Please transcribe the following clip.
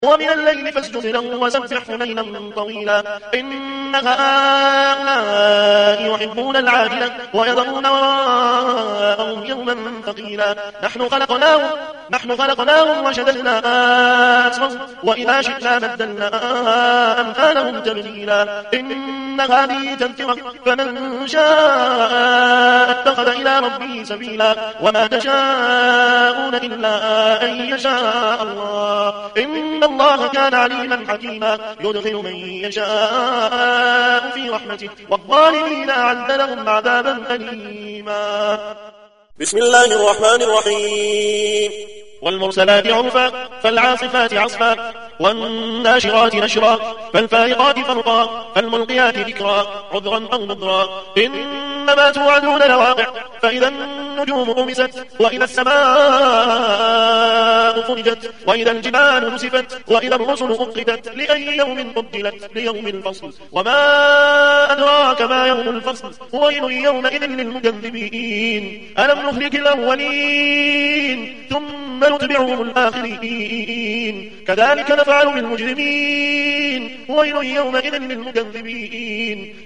ومن الليل فاسجد له وسبحه ليلا طويلا إن هؤلاء يحبون العاجلة ويذرون وراءهم يوما ثقيلا نحن خلقناهم وشددنا أسرهم وإذا شئنا بدلنا أمثالهم تبديلا إن هذه تذكرة فمن شاء اتخذ إلى ربه سبيلا وما تشاءون إلا أن يشاء الله إن الله كان عليما حكيما يدخل من يشاء في رحمته والظالمين أعد لهم عذابا أليما. بسم الله الرحمن الرحيم. والمرسلات عرفا فالعاصفات عصفا والناشرات نشرا فالفارقات فرقا فالملقيات ذكرا عذرا أو نذرا إنما توعدون لواقع فإذا النجوم طمست وإذا السماء فرجت وإذا الجبال نسفت وإذا الرسل أقتت لأي يوم أجلت ليوم الفصل وما أدراك ما يوم الفصل ويل يومئذ للمكذبين ألم نهلك الأولين ثم نتبعهم الآخرين كذلك نفعل بالمجرمين ويل يومئذ للمكذبين